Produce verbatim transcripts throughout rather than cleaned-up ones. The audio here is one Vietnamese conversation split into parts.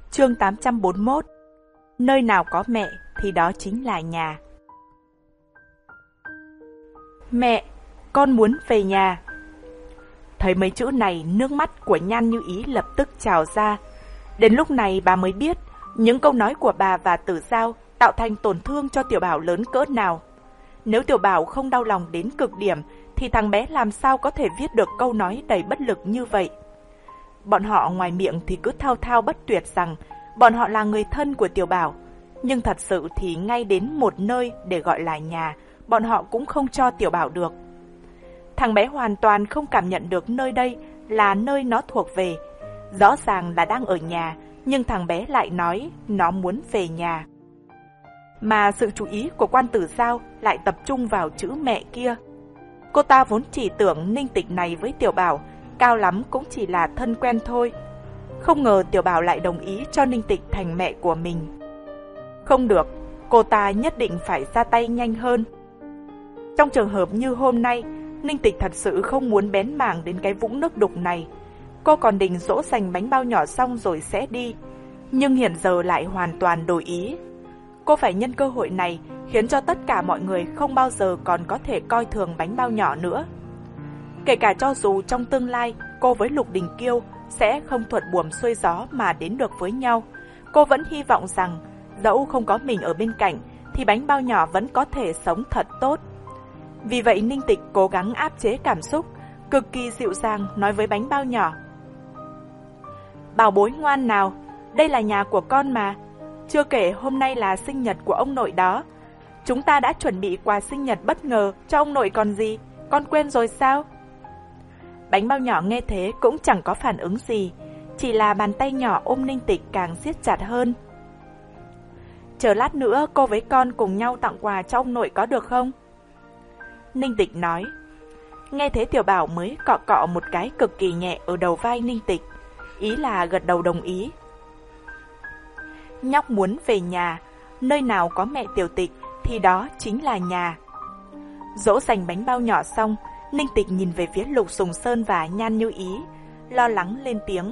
Chương tám trăm bốn mươi mốt. Nơi nào có mẹ thì đó chính là nhà. Mẹ, con muốn về nhà. Thấy mấy chữ này, nước mắt của Nhan Như Ý lập tức trào ra. Đến lúc này bà mới biết những câu nói của bà và Tử Giao tạo thành tổn thương cho Tiểu Bảo lớn cỡ nào. Nếu Tiểu Bảo không đau lòng đến cực điểm thì thằng bé làm sao có thể viết được câu nói đầy bất lực như vậy. Bọn họ ngoài miệng thì cứ thao thao bất tuyệt rằng bọn họ là người thân của Tiểu Bảo, nhưng thật sự thì ngay đến một nơi để gọi là nhà, bọn họ cũng không cho Tiểu Bảo được. Thằng bé hoàn toàn không cảm nhận được nơi đây là nơi nó thuộc về. Rõ ràng là đang ở nhà, nhưng thằng bé lại nói nó muốn về nhà. Mà sự chú ý của Quan Tử Giao lại tập trung vào chữ mẹ kia. Cô ta vốn chỉ tưởng Ninh Tịch này với Tiểu Bảo cao lắm cũng chỉ là thân quen thôi. Không ngờ Tiểu Bảo lại đồng ý cho Ninh Tịch thành mẹ của mình. Không được, cô ta nhất định phải ra tay nhanh hơn. Trong trường hợp như hôm nay, Ninh Tịch thật sự không muốn bén mảng đến cái vũng nước đục này. Cô còn định dỗ dành bánh bao nhỏ xong rồi sẽ đi, nhưng hiện giờ lại hoàn toàn đổi ý. Cô phải nhân cơ hội này khiến cho tất cả mọi người không bao giờ còn có thể coi thường bánh bao nhỏ nữa. Kể cả cho dù trong tương lai cô với Lục Đình Kiêu sẽ không thuận buồm xuôi gió mà đến được với nhau, cô vẫn hy vọng rằng dẫu không có mình ở bên cạnh thì bánh bao nhỏ vẫn có thể sống thật tốt. Vì vậy Ninh Tịch cố gắng áp chế cảm xúc, cực kỳ dịu dàng nói với bánh bao nhỏ: Bảo bối ngoan nào, đây là nhà của con mà. Chưa kể hôm nay là sinh nhật của ông nội đó. Chúng ta đã chuẩn bị quà sinh nhật bất ngờ cho ông nội còn gì, con quên rồi sao? Bánh bao nhỏ nghe thế cũng chẳng có phản ứng gì, chỉ là bàn tay nhỏ ôm Ninh Tịch càng siết chặt hơn. Chờ lát nữa cô với con cùng nhau tặng quà cho ông nội có được không? Ninh Tịch nói. Nghe thế Tiểu Bảo mới cọ cọ một cái cực kỳ nhẹ ở đầu vai Ninh Tịch, ý là gật đầu đồng ý. Nhóc muốn về nhà, nơi nào có mẹ Tiểu Tịch thì đó chính là nhà. Dỗ dành bánh bao nhỏ xong, Ninh Tịch nhìn về phía Lục Sùng Sơn và Nhan Như Ý, lo lắng lên tiếng.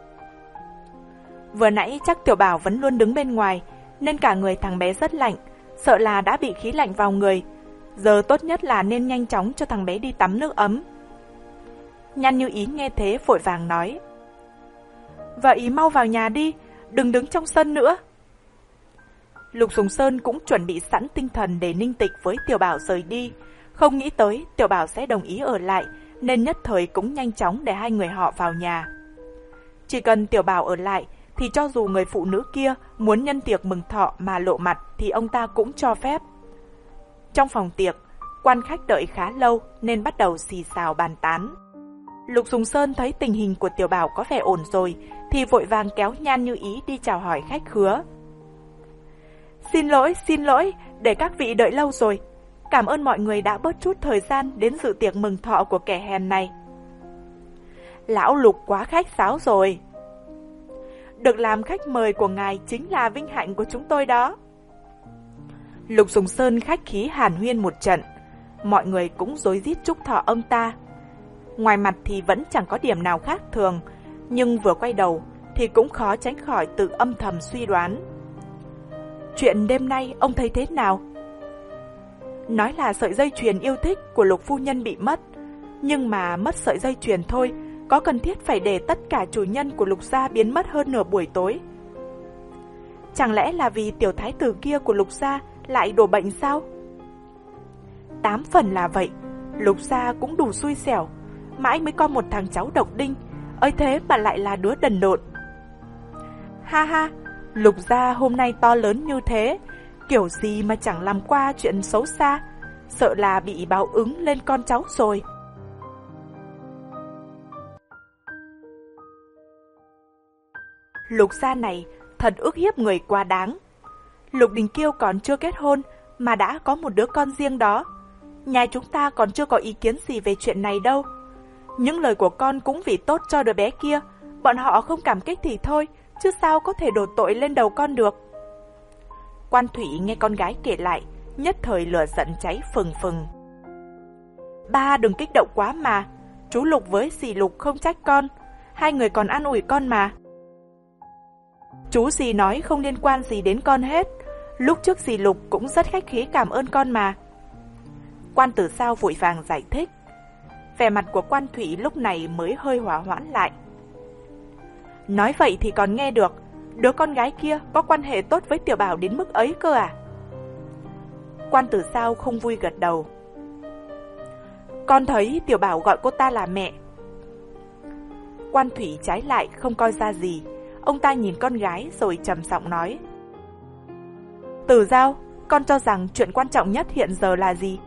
Vừa nãy chắc Tiểu Bảo vẫn luôn đứng bên ngoài, nên cả người thằng bé rất lạnh, sợ là đã bị khí lạnh vào người. Giờ tốt nhất là nên nhanh chóng cho thằng bé đi tắm nước ấm. Nhan Như Ý nghe thế vội vàng nói. Vậy mau vào nhà đi, đừng đứng trong sân nữa. Lục Sùng Sơn cũng chuẩn bị sẵn tinh thần để Ninh Tịch với Tiểu Bảo rời đi. Không nghĩ tới Tiểu Bảo sẽ đồng ý ở lại, nên nhất thời cũng nhanh chóng để hai người họ vào nhà. Chỉ cần Tiểu Bảo ở lại thì cho dù người phụ nữ kia muốn nhân tiệc mừng thọ mà lộ mặt thì ông ta cũng cho phép. Trong phòng tiệc, quan khách đợi khá lâu nên bắt đầu xì xào bàn tán. Lục Sùng Sơn thấy tình hình của Tiểu Bảo có vẻ ổn rồi thì vội vàng kéo Nhan Như Ý đi chào hỏi khách khứa. Xin lỗi, xin lỗi, để các vị đợi lâu rồi. Cảm ơn mọi người đã bớt chút thời gian đến dự tiệc mừng thọ của kẻ hèn này. Lão Lục quá khách sáo rồi. Được làm khách mời của ngài chính là vinh hạnh của chúng tôi đó. Lục Sùng Sơn khách khí hàn huyên một trận, mọi người cũng rối rít chúc thọ ông ta. Ngoài mặt thì vẫn chẳng có điểm nào khác thường, nhưng vừa quay đầu thì cũng khó tránh khỏi tự âm thầm suy đoán. Chuyện đêm nay ông thấy thế nào? Nói là sợi dây chuyền yêu thích của Lục phu nhân bị mất, nhưng mà mất sợi dây chuyền thôi, có cần thiết phải để tất cả chủ nhân của Lục gia biến mất hơn nửa buổi tối? Chẳng lẽ là vì tiểu thái tử kia của Lục gia lại đổ bệnh sao? Tám phần là vậy, Lục gia cũng đủ xui xẻo, mãi mới có một thằng cháu độc đinh, ấy thế mà lại là đứa đần độn. Ha ha, Lục gia hôm nay to lớn như thế, kiểu gì mà chẳng làm qua chuyện xấu xa, sợ là bị báo ứng lên con cháu rồi. Lục gia này thật ức hiếp người quá đáng. Lục Đình Kiêu còn chưa kết hôn mà đã có một đứa con riêng đó. Nhà chúng ta còn chưa có ý kiến gì về chuyện này đâu. Những lời của con cũng vì tốt cho đứa bé kia, bọn họ không cảm kích thì thôi, chứ sao có thể đổ tội lên đầu con được. Quan Thủy nghe con gái kể lại, nhất thời lửa giận cháy phừng phừng. Ba đừng kích động quá mà, chú Lục với dì Lục không trách con, hai người còn an ủi con mà. Chú dì nói không liên quan gì đến con hết. Lúc trước dì Lục cũng rất khách khí cảm ơn con mà. Quan Tử Dao vội vàng giải thích. Vẻ mặt của Quan Thủy lúc này mới hơi hòa hoãn lại. Nói vậy thì còn nghe được, đứa con gái kia có quan hệ tốt với Tiểu Bảo đến mức ấy cơ à? Quan Tử Dao không vui gật đầu. Con thấy Tiểu Bảo gọi cô ta là mẹ. Quan Thủy trái lại không coi ra gì. Ông ta nhìn con gái rồi trầm giọng nói. Tử Dao, con cho rằng chuyện quan trọng nhất hiện giờ là gì?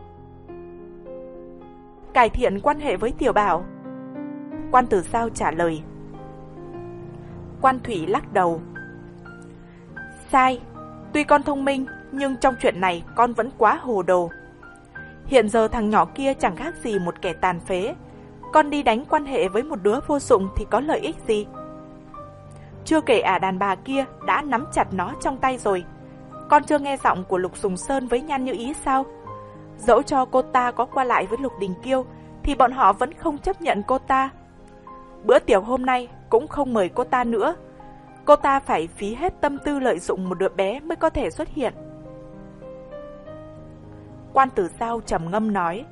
Cải thiện quan hệ với Tiểu Bảo. Quan Tử Dao trả lời. Quan Thủy lắc đầu. Sai, tuy con thông minh, nhưng trong chuyện này con vẫn quá hồ đồ. Hiện giờ thằng nhỏ kia chẳng khác gì một kẻ tàn phế. Con đi đánh quan hệ với một đứa vô dụng thì có lợi ích gì? Chưa kể ả đàn bà kia đã nắm chặt nó trong tay rồi. Con chưa nghe giọng của Lục Sùng Sơn với Nhan Như Ý sao? Dẫu cho cô ta có qua lại với Lục Đình Kiêu thì bọn họ vẫn không chấp nhận cô ta. Bữa tiệc hôm nay cũng không mời cô ta nữa. Cô ta phải phí hết tâm tư lợi dụng một đứa bé mới có thể xuất hiện. Quan Tử Dao trầm ngâm nói.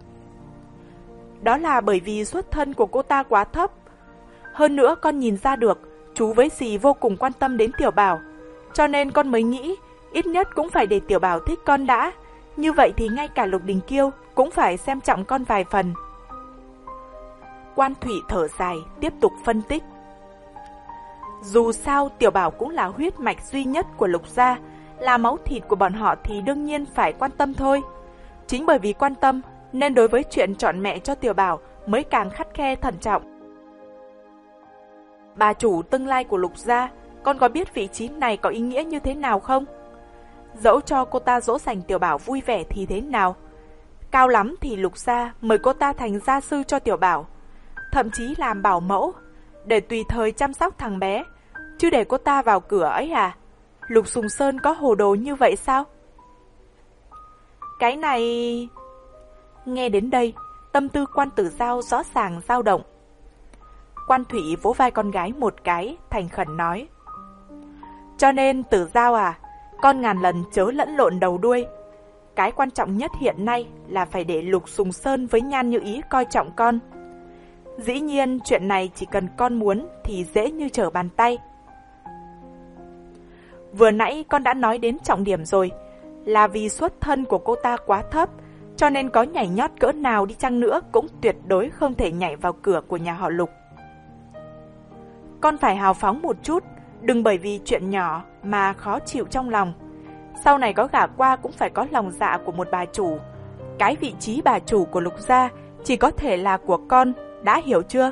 Đó là bởi vì xuất thân của cô ta quá thấp. Hơn nữa con nhìn ra được chú với dì vô cùng quan tâm đến Tiểu Bảo, cho nên con mới nghĩ ít nhất cũng phải để Tiểu Bảo thích con đã. Như vậy thì ngay cả Lục Đình Kiêu cũng phải xem trọng con vài phần. Quan Thủy thở dài tiếp tục phân tích. Dù sao Tiểu Bảo cũng là huyết mạch duy nhất của Lục gia, là máu thịt của bọn họ thì đương nhiên phải quan tâm thôi. Chính bởi vì quan tâm nên đối với chuyện chọn mẹ cho Tiểu Bảo mới càng khắt khe thận trọng. Bà chủ tương lai của Lục gia, con có biết vị trí này có ý nghĩa như thế nào không? Dẫu cho cô ta dỗ dành Tiểu Bảo vui vẻ thì thế nào? Cao lắm thì Lục gia mời cô ta thành gia sư cho Tiểu Bảo, thậm chí làm bảo mẫu, để tùy thời chăm sóc thằng bé, chứ để cô ta vào cửa ấy à? Lục Sùng Sơn có hồ đồ như vậy sao? Cái này... Nghe đến đây, tâm tư Quan Tử Dao rõ ràng dao động. Quan Thủy vỗ vai con gái một cái, thành khẩn nói. Cho nên Tử Dao à, con ngàn lần chớ lẫn lộn đầu đuôi. Cái quan trọng nhất hiện nay là phải để Lục Sùng Sơn với Nhan Như Ý coi trọng con. Dĩ nhiên chuyện này chỉ cần con muốn thì dễ như trở bàn tay. Vừa nãy con đã nói đến trọng điểm rồi, là vì xuất thân của cô ta quá thấp, cho nên có nhảy nhót cỡ nào đi chăng nữa cũng tuyệt đối không thể nhảy vào cửa của nhà họ Lục. Con phải hào phóng một chút, đừng bởi vì chuyện nhỏ mà khó chịu trong lòng. Sau này có gả qua cũng phải có lòng dạ của một bà chủ. Cái vị trí bà chủ của Lục gia chỉ có thể là của con, đã hiểu chưa?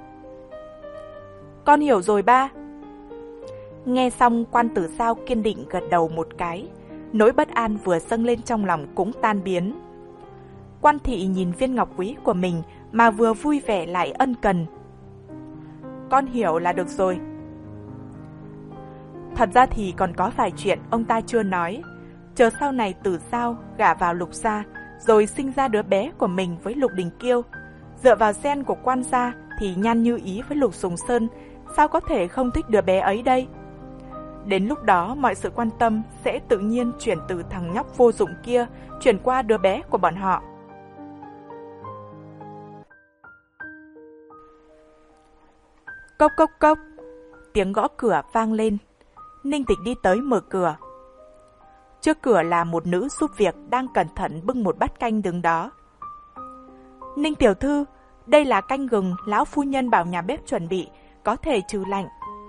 Con hiểu rồi ba. Nghe xong Quan Tử Dao kiên định gật đầu một cái, nỗi bất an vừa dâng lên trong lòng cũng tan biến. Quan Thị nhìn viên ngọc quý của mình mà vừa vui vẻ lại ân cần. Con hiểu là được rồi. Thật ra thì còn có vài chuyện ông ta chưa nói. Chờ sau này Tử Dao gả vào Lục gia, rồi sinh ra đứa bé của mình với Lục Đình Kiêu, dựa vào gen của Quan gia thì Nhan Như Ý với Lục Sùng Sơn sao có thể không thích đứa bé ấy đây? Đến lúc đó mọi sự quan tâm sẽ tự nhiên chuyển từ thằng nhóc vô dụng kia chuyển qua đứa bé của bọn họ. Cốc cốc cốc, tiếng gõ cửa vang lên. Ninh Tịch đi tới mở cửa. Trước cửa là một nữ giúp việc đang cẩn thận bưng một bát canh đứng đó. Ninh tiểu thư, đây là canh gừng lão phu nhân bảo nhà bếp chuẩn bị, có thể trừ lạnh.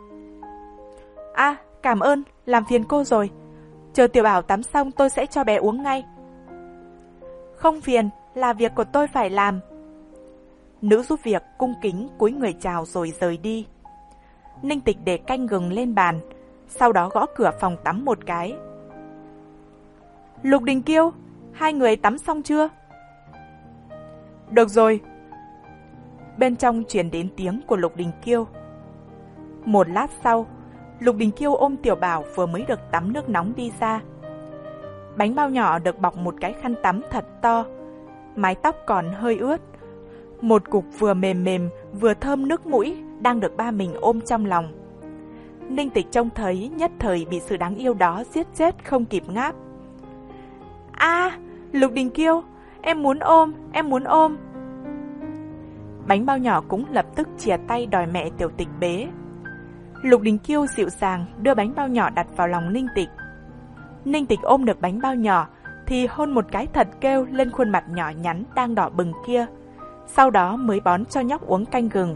À, cảm ơn, làm phiền cô rồi. Chờ Tiểu Bảo tắm xong tôi sẽ cho bé uống ngay. Không phiền, là việc của tôi phải làm. Nữ giúp việc cung kính cúi người chào rồi rời đi. Ninh Tịch để canh gừng lên bàn, sau đó gõ cửa phòng tắm một cái. Lục Đình Kiêu, hai người tắm xong chưa? Được rồi. Bên trong truyền đến tiếng của Lục Đình Kiêu. Một lát sau, Lục Đình Kiêu ôm Tiểu Bảo vừa mới được tắm nước nóng đi ra. Bánh bao nhỏ được bọc một cái khăn tắm thật to, mái tóc còn hơi ướt. Một cục vừa mềm mềm vừa thơm nước mũi đang được ba mình ôm trong lòng. Ninh Tịch trông thấy nhất thời bị sự đáng yêu đó giết chết không kịp ngáp. A, à, Lục Đình Kiêu, em muốn ôm, em muốn ôm. Bánh bao nhỏ cũng lập tức chìa tay đòi mẹ Tiểu Tịch bế. Lục Đình Kiêu dịu dàng đưa bánh bao nhỏ đặt vào lòng Ninh Tịch. Ninh Tịch ôm được bánh bao nhỏ thì hôn một cái thật kêu lên khuôn mặt nhỏ nhắn đang đỏ bừng kia. Sau đó mới bón cho nhóc uống canh gừng.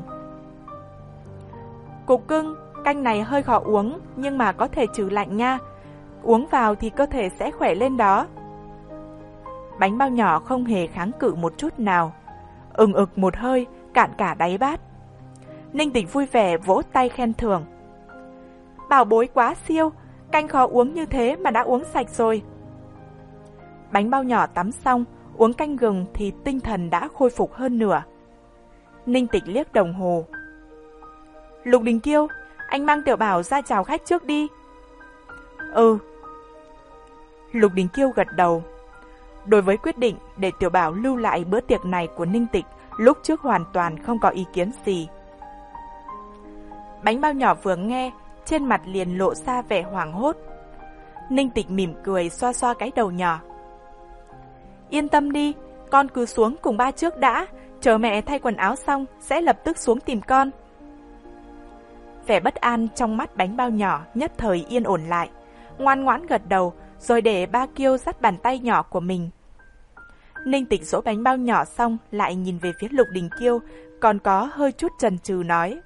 Cục cưng, canh này hơi khó uống nhưng mà có thể trừ lạnh nha. Uống vào thì cơ thể sẽ khỏe lên đó. Bánh bao nhỏ không hề kháng cự một chút nào. Ừng ực một hơi, cạn cả đáy bát. Ninh Tịch vui vẻ vỗ tay khen thưởng. Bảo bối quá siêu, canh khó uống như thế mà đã uống sạch rồi. Bánh bao nhỏ tắm xong, uống canh gừng thì tinh thần đã khôi phục hơn nửa. Ninh Tịch liếc đồng hồ. Lục Đình Kiêu, anh mang Tiểu Bảo ra chào khách trước đi. Ừ. Lục Đình Kiêu gật đầu. Đối với quyết định để Tiểu Bảo lưu lại bữa tiệc này của Ninh Tịch, lúc trước hoàn toàn không có ý kiến gì. Bánh bao nhỏ vừa nghe, trên mặt liền lộ ra vẻ hoảng hốt. Ninh Tịch mỉm cười xoa xoa cái đầu nhỏ. Yên tâm đi, con cứ xuống cùng ba trước đã, chờ mẹ thay quần áo xong sẽ lập tức xuống tìm con. Vẻ bất an trong mắt bánh bao nhỏ nhất thời yên ổn lại, ngoan ngoãn gật đầu rồi để ba Kiêu dắt bàn tay nhỏ của mình. Ninh Tịch dỗ bánh bao nhỏ xong lại nhìn về phía Lục Đình Kiêu, còn có hơi chút chần chừ nói.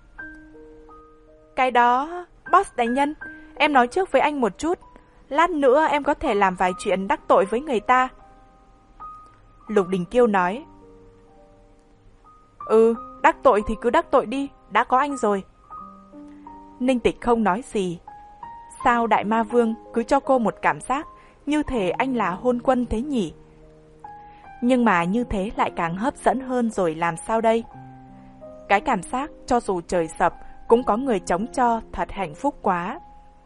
Cái đó, boss đại nhân, em nói trước với anh một chút, lát nữa em có thể làm vài chuyện đắc tội với người ta. Lục Đình Kiêu nói. Ừ, đắc tội thì cứ đắc tội đi, đã có anh rồi. Ninh Tịch không nói gì. Sao Đại Ma Vương cứ cho cô một cảm giác như thể anh là hôn quân thế nhỉ? Nhưng mà như thế lại càng hấp dẫn hơn rồi làm sao đây? Cái cảm giác cho dù trời sập cũng có người chống cho thật hạnh phúc quá.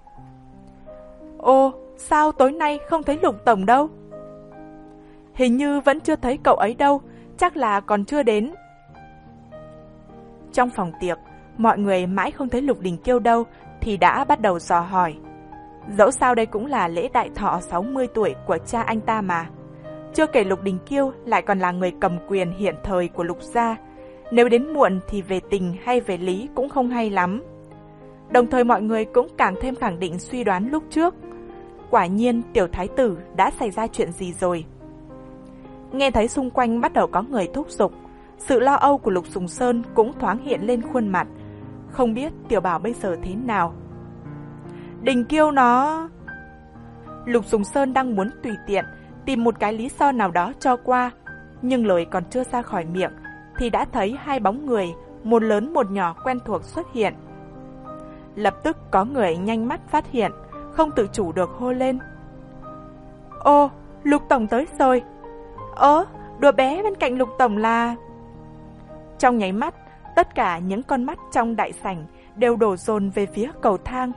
Ô, sao tối nay không thấy Lục Tổng đâu? Hình như vẫn chưa thấy cậu ấy đâu, chắc là còn chưa đến. Trong phòng tiệc, mọi người mãi không thấy Lục Đình Kiêu đâu thì đã bắt đầu dò hỏi. Dẫu sao đây cũng là lễ đại thọ sáu mươi tuổi của cha anh ta mà. Chưa kể Lục Đình Kiêu lại còn là người cầm quyền hiện thời của Lục gia. Nếu đến muộn thì về tình hay về lý cũng không hay lắm. Đồng thời mọi người cũng càng thêm khẳng định suy đoán lúc trước. Quả nhiên tiểu thái tử đã xảy ra chuyện gì rồi. Nghe thấy xung quanh bắt đầu có người thúc giục, sự lo âu của Lục Sùng Sơn cũng thoáng hiện lên khuôn mặt. Không biết Tiểu Bảo bây giờ thế nào. Đình Kiêu nó... Lục Sùng Sơn đang muốn tùy tiện tìm một cái lý do nào đó cho qua, nhưng lời còn chưa ra khỏi miệng thì đã thấy hai bóng người, một lớn một nhỏ quen thuộc xuất hiện. Lập tức có người nhanh mắt phát hiện, không tự chủ được hô lên. Ô, Lục Tổng tới rồi. Ơ, đứa bé bên cạnh Lục Tổng là... Trong nháy mắt, tất cả những con mắt trong đại sảnh đều đổ dồn về phía cầu thang.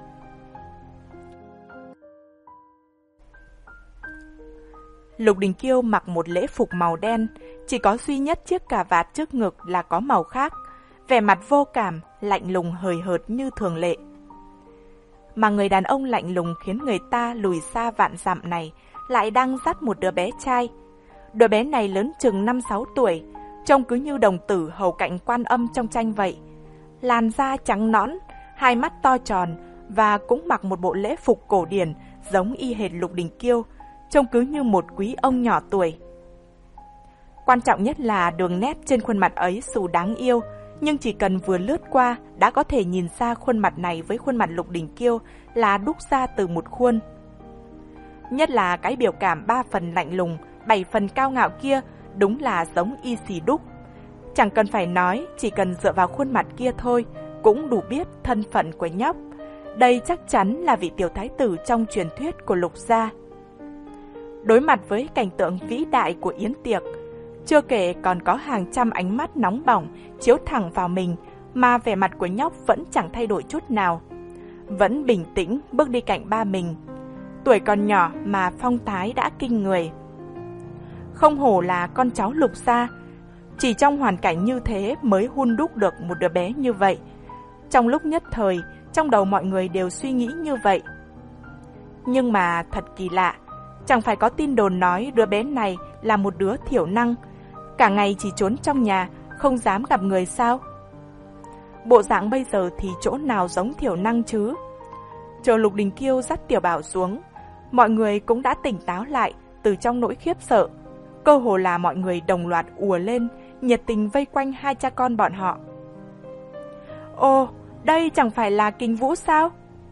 Lục Đình Kiêu mặc một lễ phục màu đen, chỉ có duy nhất chiếc cà vạt trước ngực là có màu khác, vẻ mặt vô cảm, lạnh lùng hời hợt như thường lệ. Mà người đàn ông lạnh lùng khiến người ta lùi xa vạn dặm này lại đang dắt một đứa bé trai. Đứa bé này lớn chừng năm sáu tuổi, trông cứ như đồng tử hầu cạnh Quan Âm trong tranh vậy. Làn da trắng nõn, hai mắt to tròn và cũng mặc một bộ lễ phục cổ điển giống y hệt Lục Đình Kiêu, trông cứ như một quý ông nhỏ tuổi. Quan trọng nhất là đường nét trên khuôn mặt ấy dù đáng yêu, nhưng chỉ cần vừa lướt qua đã có thể nhìn ra khuôn mặt này với khuôn mặt Lục Đình Kiêu là đúc ra từ một khuôn. Nhất là cái biểu cảm ba phần lạnh lùng, bảy phần cao ngạo kia đúng là giống y xì đúc. Chẳng cần phải nói, chỉ cần dựa vào khuôn mặt kia thôi cũng đủ biết thân phận của nhóc. Đây chắc chắn là vị tiểu thái tử trong truyền thuyết của Lục gia. Đối mặt với cảnh tượng vĩ đại của yến tiệc, chưa kể còn có hàng trăm ánh mắt nóng bỏng chiếu thẳng vào mình, mà vẻ mặt của nhóc vẫn chẳng thay đổi chút nào. Vẫn bình tĩnh bước đi cạnh ba mình. Tuổi còn nhỏ mà phong thái đã kinh người. Không hổ là con cháu Lục gia, chỉ trong hoàn cảnh như thế mới hun đúc được một đứa bé như vậy. Trong lúc nhất thời, trong đầu mọi người đều suy nghĩ như vậy. Nhưng mà thật kỳ lạ, chẳng phải có tin đồn nói đứa bé này là một đứa thiểu năng, cả ngày chỉ trốn trong nhà, không dám gặp người sao? Bộ dạng bây giờ thì chỗ nào giống thiểu năng chứ? Chờ Lục Đình Kiêu dắt Tiểu Bảo xuống, mọi người cũng đã tỉnh táo lại từ trong nỗi khiếp sợ. Cơ hồ là mọi người đồng loạt ùa lên, nhiệt tình vây quanh hai cha con bọn họ. Ồ, đây chẳng phải là Kình Vũ sao?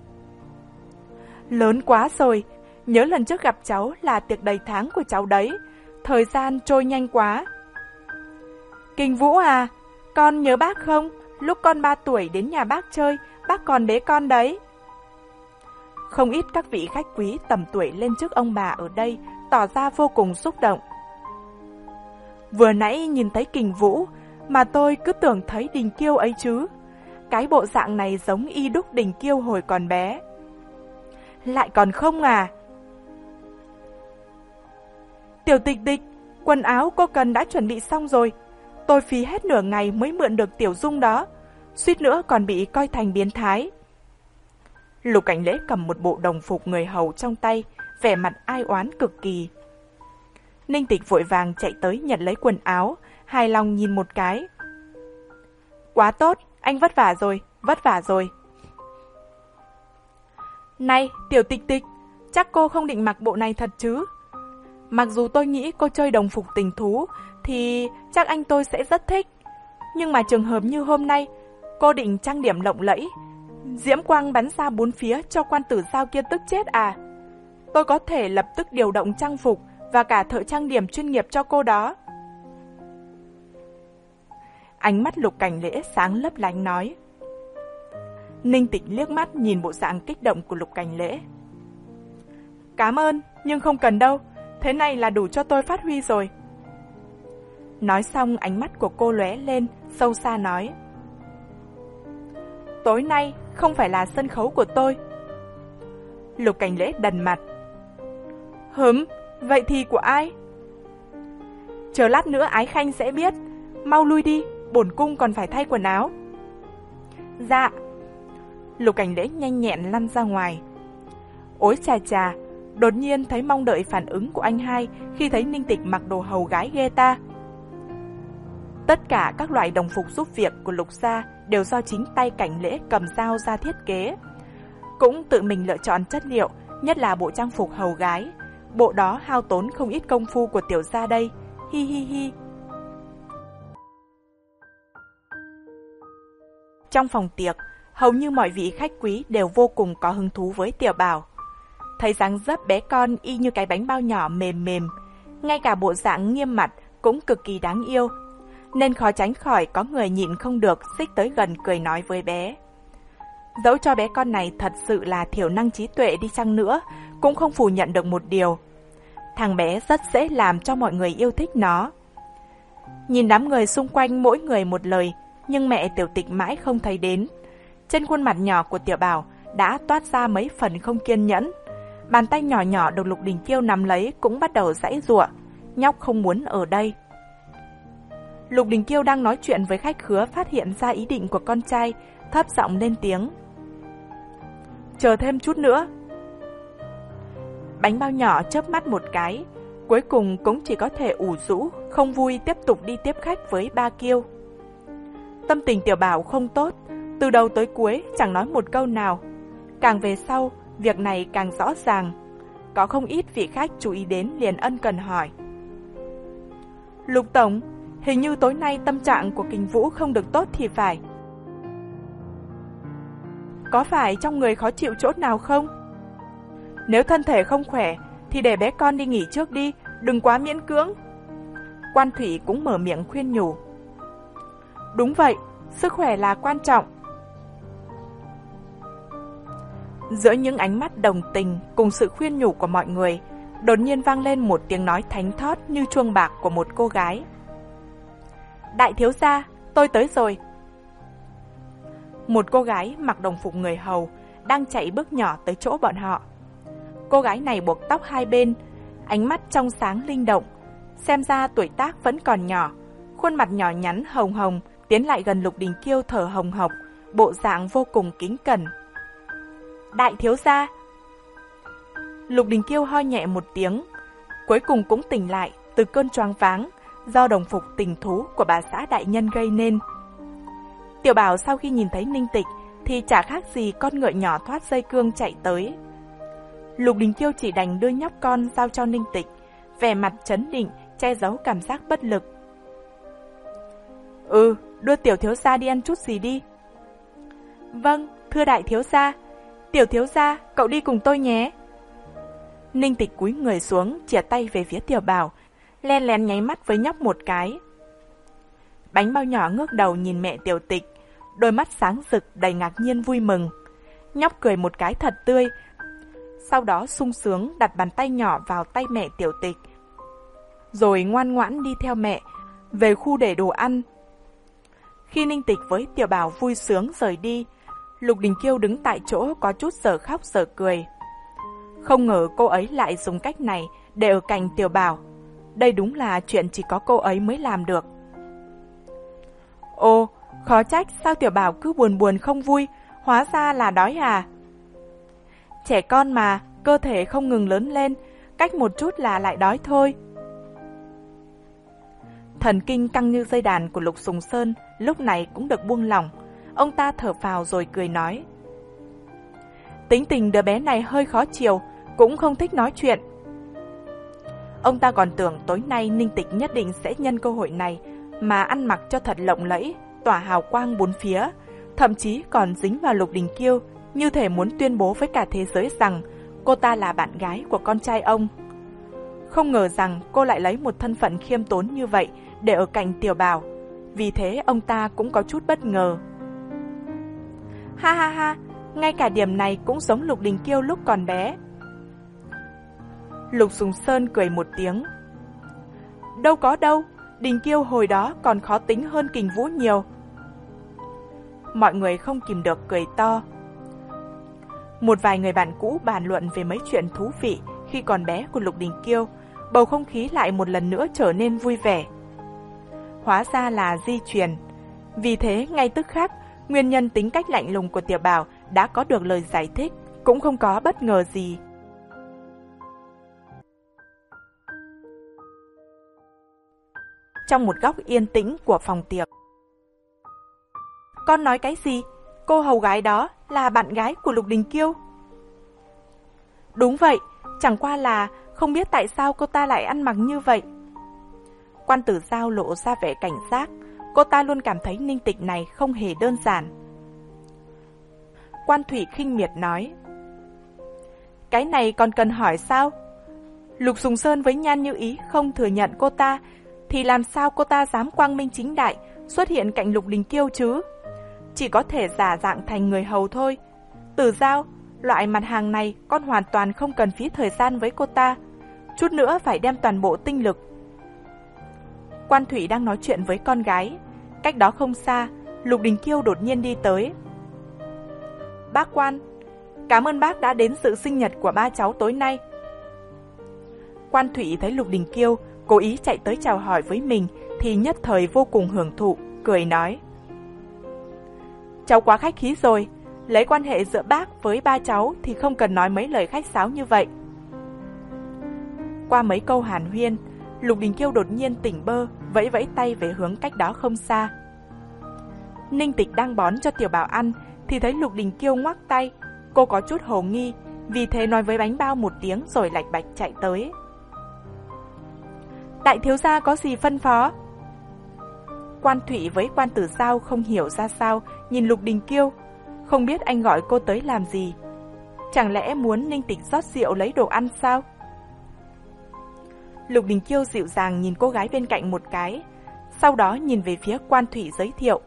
Lớn quá rồi, nhớ lần trước gặp cháu là tiệc đầy tháng của cháu đấy, thời gian trôi nhanh quá. Kình Vũ à, con nhớ bác không? Lúc con ba tuổi đến nhà bác chơi, bác còn bế con đấy. Không ít các vị khách quý tầm tuổi lên trước ông bà ở đây tỏ ra vô cùng xúc động. Vừa nãy nhìn thấy Kình Vũ mà tôi cứ tưởng thấy Đình Kiêu ấy chứ. Cái bộ dạng này giống y đúc Đình Kiêu hồi còn bé. Lại còn không à? Tiểu Tịch Tịch, quần áo cô cần đã chuẩn bị xong rồi. Tôi phí hết nửa ngày mới mượn được Tiểu Dung đó, suýt nữa còn bị coi thành biến thái. Lục Cảnh Lễ cầm một bộ đồng phục người hầu trong tay, vẻ mặt ai oán cực kỳ. Ninh Tịch vội vàng chạy tới nhận lấy quần áo, hài lòng nhìn một cái. Quá tốt, anh vất vả rồi, vất vả rồi. Này, Tiểu Tịch Tịch, chắc cô không định mặc bộ này thật chứ? Mặc dù tôi nghĩ cô chơi đồng phục tình thú thì chắc anh tôi sẽ rất thích. Nhưng mà trường hợp như hôm nay, cô định trang điểm lộng lẫy, diễm quang bắn ra bốn phía cho quan tử Giao kia tức chết à? Tôi có thể lập tức điều động trang phục và cả thợ trang điểm chuyên nghiệp cho cô đó. Ánh mắt Lục Cảnh Lễ sáng lấp lánh nói. Ninh Tịch liếc mắt nhìn bộ dạng kích động của Lục Cảnh Lễ. Cảm ơn, nhưng không cần đâu, thế này là đủ cho tôi phát huy rồi. Nói xong ánh mắt của cô lóe lên, sâu xa nói. Tối nay không phải là sân khấu của tôi. Lục Cảnh Lễ đần mặt. Hửm, vậy thì của ai? Chờ lát nữa Ái Khanh sẽ biết. Mau lui đi, bổn cung còn phải thay quần áo. Dạ. Lục Cảnh Lễ nhanh nhẹn lăn ra ngoài. Ối chà chà, đột nhiên thấy mong đợi phản ứng của anh hai khi thấy Ninh Tịch mặc đồ hầu gái ghê ta. Tất cả các loại đồng phục giúp việc của Lục gia đều do chính tay Cảnh Lễ cầm dao ra thiết kế. Cũng tự mình lựa chọn chất liệu, nhất là bộ trang phục hầu gái. Bộ đó hao tốn không ít công phu của tiểu gia đây. Hi hi hi. Trong phòng tiệc, hầu như mọi vị khách quý đều vô cùng có hứng thú với Tiểu Bảo. Thấy dáng dấp bé con y như cái bánh bao nhỏ mềm mềm, ngay cả bộ dạng nghiêm mặt cũng cực kỳ đáng yêu, nên khó tránh khỏi có người nhịn không được xích tới gần cười nói với bé. Dẫu cho bé con này thật sự là thiểu năng trí tuệ đi chăng nữa, cũng không phủ nhận được một điều. Thằng bé rất dễ làm cho mọi người yêu thích nó. Nhìn đám người xung quanh mỗi người một lời, nhưng mẹ Tiểu Tịch mãi không thấy đến. Trên khuôn mặt nhỏ của Tiểu Bảo đã toát ra mấy phần không kiên nhẫn. Bàn tay nhỏ nhỏ được Lục Đình Kiêu nắm lấy cũng bắt đầu giãy giụa, nhóc không muốn ở đây. Lục Đình Kiêu đang nói chuyện với khách khứa phát hiện ra ý định của con trai, thấp giọng lên tiếng. Chờ thêm chút nữa. Bánh bao nhỏ chớp mắt một cái, cuối cùng cũng chỉ có thể ủ rũ, không vui tiếp tục đi tiếp khách với ba Kiêu. Tâm tình Tiểu Bảo không tốt, từ đầu tới cuối chẳng nói một câu nào. Càng về sau, việc này càng rõ ràng. Có không ít vị khách chú ý đến liền ân cần hỏi. Lục Tổng, hình như tối nay tâm trạng của Kình Vũ không được tốt thì phải. Có phải trong người khó chịu chỗ nào không? Nếu thân thể không khỏe thì để bé con đi nghỉ trước đi, đừng quá miễn cưỡng. Quan Thủy cũng mở miệng khuyên nhủ. Đúng vậy, sức khỏe là quan trọng. Giữa những ánh mắt đồng tình cùng sự khuyên nhủ của mọi người, đột nhiên vang lên một tiếng nói thánh thót như chuông bạc của một cô gái. Đại thiếu gia, tôi tới rồi. Một cô gái mặc đồng phục người hầu đang chạy bước nhỏ tới chỗ bọn họ. Cô gái này buộc tóc hai bên, ánh mắt trong sáng linh động, xem ra tuổi tác vẫn còn nhỏ, khuôn mặt nhỏ nhắn hồng hồng, tiến lại gần Lục Đình Kiêu thở hồng hộc, bộ dạng vô cùng kính cẩn. Đại thiếu gia. Lục Đình Kiêu ho nhẹ một tiếng, cuối cùng cũng tỉnh lại từ cơn choáng váng do đồng phục tình thú của bà xã đại nhân gây nên. Tiểu Bảo sau khi nhìn thấy Ninh Tịch thì chả khác gì con ngựa nhỏ thoát dây cương chạy tới. Lục Đình Kiêu chỉ đành đưa nhóc con giao cho Ninh Tịch, vẻ mặt trấn định, che giấu cảm giác bất lực. Ừ, đưa tiểu thiếu gia đi ăn chút gì đi. Vâng, thưa đại thiếu gia. Tiểu thiếu gia, cậu đi cùng tôi nhé. Ninh Tịch cúi người xuống, chìa tay về phía Tiểu Bảo, len lén nháy mắt với nhóc một cái. Bánh bao nhỏ ngước đầu nhìn mẹ Tiểu Tịch, đôi mắt sáng rực đầy ngạc nhiên vui mừng. Nhóc cười một cái thật tươi, sau đó sung sướng đặt bàn tay nhỏ vào tay mẹ Tiểu Tịch, rồi ngoan ngoãn đi theo mẹ về khu để đồ ăn. Khi Ninh Tịch với Tiểu Bảo vui sướng rời đi, Lục Đình Kiêu đứng tại chỗ có chút giờ khóc giờ cười. Không ngờ cô ấy lại dùng cách này để ở cạnh Tiểu Bảo. Đây đúng là chuyện chỉ có cô ấy mới làm được. Ồ, khó trách sao Tiểu Bảo cứ buồn buồn không vui, hóa ra là đói à. Trẻ con mà, cơ thể không ngừng lớn lên, cách một chút là lại đói thôi. Thần kinh căng như dây đàn của Lục Sùng Sơn lúc này cũng được buông lỏng. Ông ta thở phào rồi cười nói. Tính tình đứa bé này hơi khó chiều, cũng không thích nói chuyện. Ông ta còn tưởng tối nay Ninh Tịch nhất định sẽ nhân cơ hội này mà ăn mặc cho thật lộng lẫy, tỏa hào quang bốn phía, thậm chí còn dính vào Lục Đình Kiêu, như thể muốn tuyên bố với cả thế giới rằng cô ta là bạn gái của con trai ông. Không ngờ rằng cô lại lấy một thân phận khiêm tốn như vậy để ở cạnh Tiểu Bảo, vì thế ông ta cũng có chút bất ngờ. Ha ha ha, ngay cả điểm này cũng giống Lục Đình Kiêu lúc còn bé. Lục Sùng Sơn cười một tiếng. Đâu có đâu, Đình Kiêu hồi đó còn khó tính hơn Kình Vũ nhiều. Mọi người không kìm được cười to. Một vài người bạn cũ bàn luận về mấy chuyện thú vị khi còn bé của Lục Đình Kiêu, bầu không khí lại một lần nữa trở nên vui vẻ. Hóa ra là di truyền. Vì thế ngay tức khắc, nguyên nhân tính cách lạnh lùng của Tiểu Bảo đã có được lời giải thích, cũng không có bất ngờ gì. Trong một góc yên tĩnh của phòng tiệc. Con nói cái gì? Cô hầu gái đó là bạn gái của Lục Đình Kiêu? Đúng vậy, chẳng qua là không biết tại sao cô ta lại ăn mặc như vậy. Quan Tử Giao lộ ra vẻ cảnh giác, cô ta luôn cảm thấy Ninh Tịch này không hề đơn giản. Quan Thủy khinh miệt nói. Cái này còn cần hỏi sao? Lục Sùng Sơn với Nhan Như Ý không thừa nhận cô ta, thì làm sao cô ta dám quang minh chính đại xuất hiện cạnh Lục Đình Kiêu chứ? Chỉ có thể giả dạng thành người hầu thôi. Tử Giao, loại mặt hàng này con hoàn toàn không cần phí thời gian với cô ta, chút nữa phải đem toàn bộ tinh lực. Quan Thủy đang nói chuyện với con gái. Cách đó không xa, Lục Đình Kiêu đột nhiên đi tới. Bác Quan, cảm ơn bác đã đến dự sinh nhật của ba cháu tối nay. Quan Thủy thấy Lục Đình Kiêu cố ý chạy tới chào hỏi với mình thì nhất thời vô cùng hưởng thụ, cười nói. Cháu quá khách khí rồi, lấy quan hệ giữa bác với ba cháu thì không cần nói mấy lời khách sáo như vậy. Qua mấy câu hàn huyên, Lục Đình Kiêu đột nhiên tỉnh bơ, vẫy vẫy tay về hướng cách đó không xa. Ninh Tịch đang bón cho Tiểu Bảo ăn thì thấy Lục Đình Kiêu ngoắc tay, cô có chút hồ nghi, vì thế nói với bánh bao một tiếng rồi lạch bạch chạy tới. Đại thiếu gia có gì phân phó? Quan Thủy với Quan Tử Giao không hiểu ra sao nhìn Lục Đình Kiêu, không biết anh gọi cô tới làm gì. Chẳng lẽ muốn Ninh Tịch rót rượu lấy đồ ăn sao? Lục Đình Kiêu dịu dàng nhìn cô gái bên cạnh một cái, sau đó nhìn về phía Quan Thủy giới thiệu.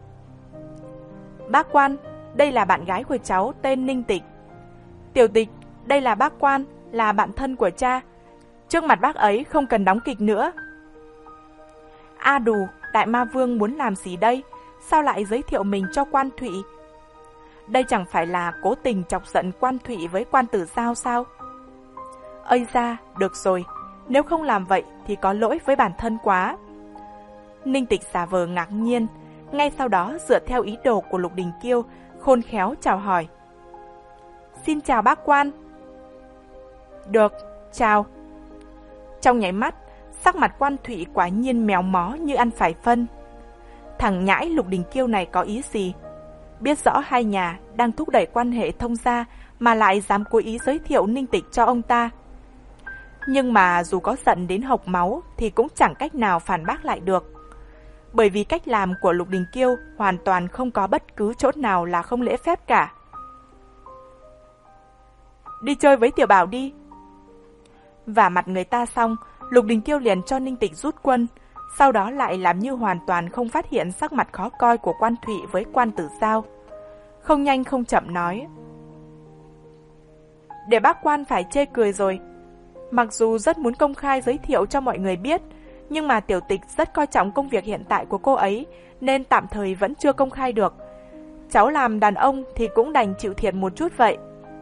Bác Quan, đây là bạn gái của cháu tên Ninh Tịch. Tiểu Tịch, đây là bác Quan, là bạn thân của cha. Trước mặt bác ấy không cần đóng kịch nữa. A đù, Đại Ma Vương muốn làm gì đây? Sao lại giới thiệu mình cho Quan Thủy? Đây chẳng phải là cố tình chọc giận Quan Thủy với Quan Tử Giao sao? Ây da, được rồi, nếu không làm vậy thì có lỗi với bản thân quá. Ninh Tịch giả vờ ngạc nhiên, ngay sau đó dựa theo ý đồ của Lục Đình Kiêu, khôn khéo chào hỏi. Xin chào bác quan. Được, chào. Trong nháy mắt, sắc mặt Quan Thụy quả nhiên méo mó như ăn phải phân. Thằng nhãi Lục Đình Kiêu này có ý gì? Biết rõ hai nhà đang thúc đẩy quan hệ thông gia mà lại dám cố ý giới thiệu Ninh Tịch cho ông ta. Nhưng mà dù có giận đến hộc máu thì cũng chẳng cách nào phản bác lại được. Bởi vì cách làm của Lục Đình Kiêu hoàn toàn không có bất cứ chỗ nào là không lễ phép cả. Đi chơi với Tiểu Bảo đi. Vả mặt người ta xong, Lục Đình Kiêu liền cho Ninh Tịch rút quân, sau đó lại làm như hoàn toàn không phát hiện sắc mặt khó coi của Quan Thụy với Quan Tử Giao. Không nhanh không chậm nói: Để bác quan phải chê cười rồi. Mặc dù rất muốn công khai giới thiệu cho mọi người biết, nhưng mà Tiểu Tịch rất coi trọng công việc hiện tại của cô ấy, nên tạm thời vẫn chưa công khai được. Cháu làm đàn ông thì cũng đành chịu thiệt một chút vậy.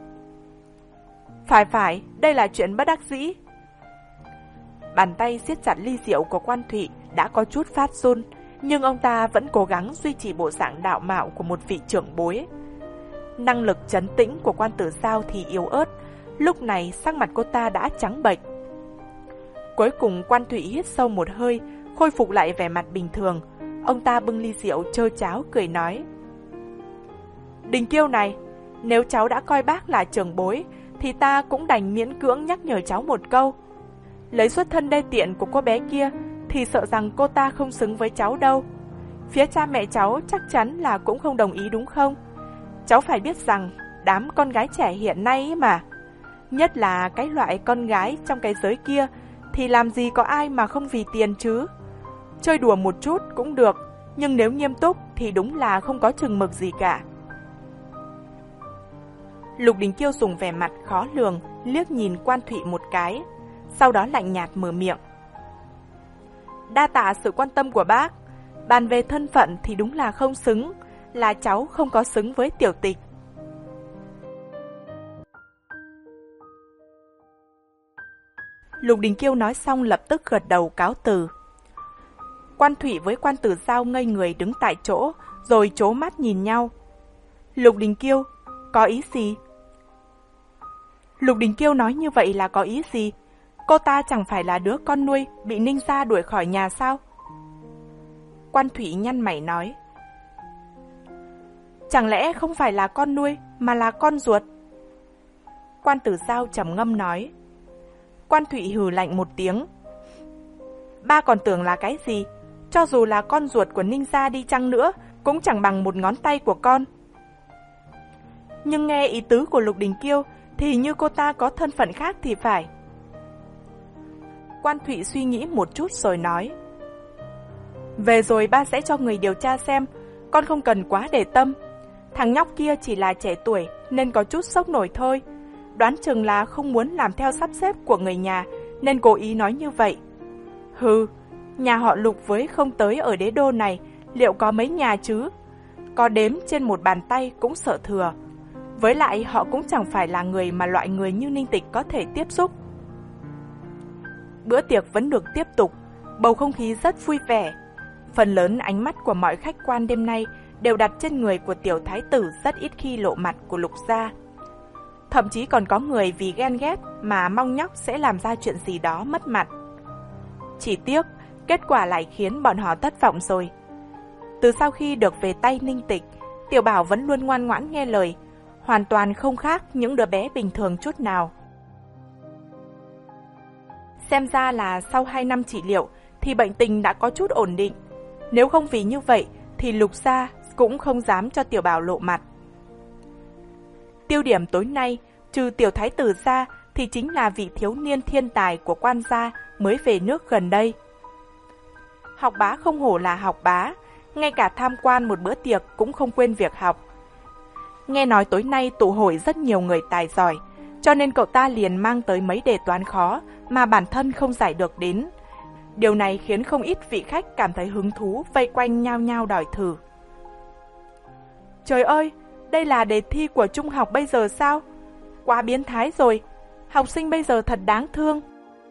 Phải phải, đây là chuyện bất đắc dĩ. Bàn tay siết chặt ly rượu của Quan Thụy đã có chút phát run, nhưng ông ta vẫn cố gắng duy trì bộ dạng đạo mạo của một vị trưởng bối. Năng lực trấn tĩnh của Quan Tử Giao thì yếu ớt, lúc này sắc mặt cô ta đã trắng bệch. Cuối cùng Quan Thụy hít sâu một hơi, khôi phục lại vẻ mặt bình thường. Ông ta bưng ly rượu trơ cháo cười nói: Đình Kiêu này, nếu cháu đã coi bác là trưởng bối thì ta cũng đành miễn cưỡng nhắc nhở cháu một câu. Lấy xuất thân đê tiện của cô bé kia thì sợ rằng cô ta không xứng với cháu đâu. Phía cha mẹ cháu chắc chắn là cũng không đồng ý đúng không? Cháu phải biết rằng đám con gái trẻ hiện nay mà, nhất là cái loại con gái trong cái giới kia, thì làm gì có ai mà không vì tiền chứ. Chơi đùa một chút cũng được, nhưng nếu nghiêm túc thì đúng là không có chừng mực gì cả. Lục Đình Kiêu dùng vẻ mặt khó lường liếc nhìn Quan Thụy một cái, sau đó lạnh nhạt mở miệng: Đa tạ sự quan tâm của bác. Bàn về thân phận thì đúng là không xứng, là cháu không có xứng với Tiểu Tịch. Lục Đình Kiêu nói xong lập tức gật đầu cáo từ. Quan Thụy với Quan Tử Giao ngây người đứng tại chỗ, rồi trố mắt nhìn nhau. Lục Đình Kiêu, có ý gì? Lục Đình Kiêu nói như vậy là có ý gì? Cô ta chẳng phải là đứa con nuôi bị Ninh gia đuổi khỏi nhà sao? Quan Thụy nhăn mày nói: Chẳng lẽ không phải là con nuôi mà là con ruột? Quan Tử Giao trầm ngâm nói. Quan Thụy hừ lạnh một tiếng: Ba còn tưởng là cái gì? Cho dù là con ruột của Ninh gia đi chăng nữa cũng chẳng bằng một ngón tay của con. Nhưng nghe ý tứ của Lục Đình Kiêu thì như cô ta có thân phận khác thì phải. Quan Thụy suy nghĩ một chút rồi nói: Về rồi ba sẽ cho người điều tra xem, con không cần quá để tâm. Thằng nhóc kia chỉ là trẻ tuổi nên có chút sốc nổi thôi. Đoán chừng là không muốn làm theo sắp xếp của người nhà nên cố ý nói như vậy. Hừ, nhà họ Lục với không tới ở đế đô này liệu có mấy nhà chứ? Có đếm trên một bàn tay cũng sợ thừa. Với lại họ cũng chẳng phải là người mà loại người như Ninh Tịch có thể tiếp xúc. Bữa tiệc vẫn được tiếp tục, bầu không khí rất vui vẻ. Phần lớn ánh mắt của mọi khách quan đêm nay đều đặt trên người của tiểu thái tử rất ít khi lộ mặt của Lục gia. Thậm chí còn có người vì ghen ghét mà mong nhóc sẽ làm ra chuyện gì đó mất mặt. Chỉ tiếc, kết quả lại khiến bọn họ thất vọng rồi. Từ sau khi được về tay Ninh Tịch, Tiểu Bảo vẫn luôn ngoan ngoãn nghe lời, hoàn toàn không khác những đứa bé bình thường chút nào. Xem ra là sau hai năm trị liệu thì bệnh tình đã có chút ổn định. Nếu không vì như vậy thì Lục gia cũng không dám cho Tiểu Bảo lộ mặt. Tiêu điểm tối nay, trừ tiểu thái tử ra thì chính là vị thiếu niên thiên tài của Quan gia mới về nước gần đây. Học bá không hổ là học bá, ngay cả tham quan một bữa tiệc cũng không quên việc học. Nghe nói tối nay tụ hội rất nhiều người tài giỏi, cho nên cậu ta liền mang tới mấy đề toán khó mà bản thân không giải được đến. Điều này khiến không ít vị khách cảm thấy hứng thú vây quanh nhao nhao đòi thử. Trời ơi, đây là đề thi của trung học bây giờ sao? Quá biến thái rồi, học sinh bây giờ thật đáng thương.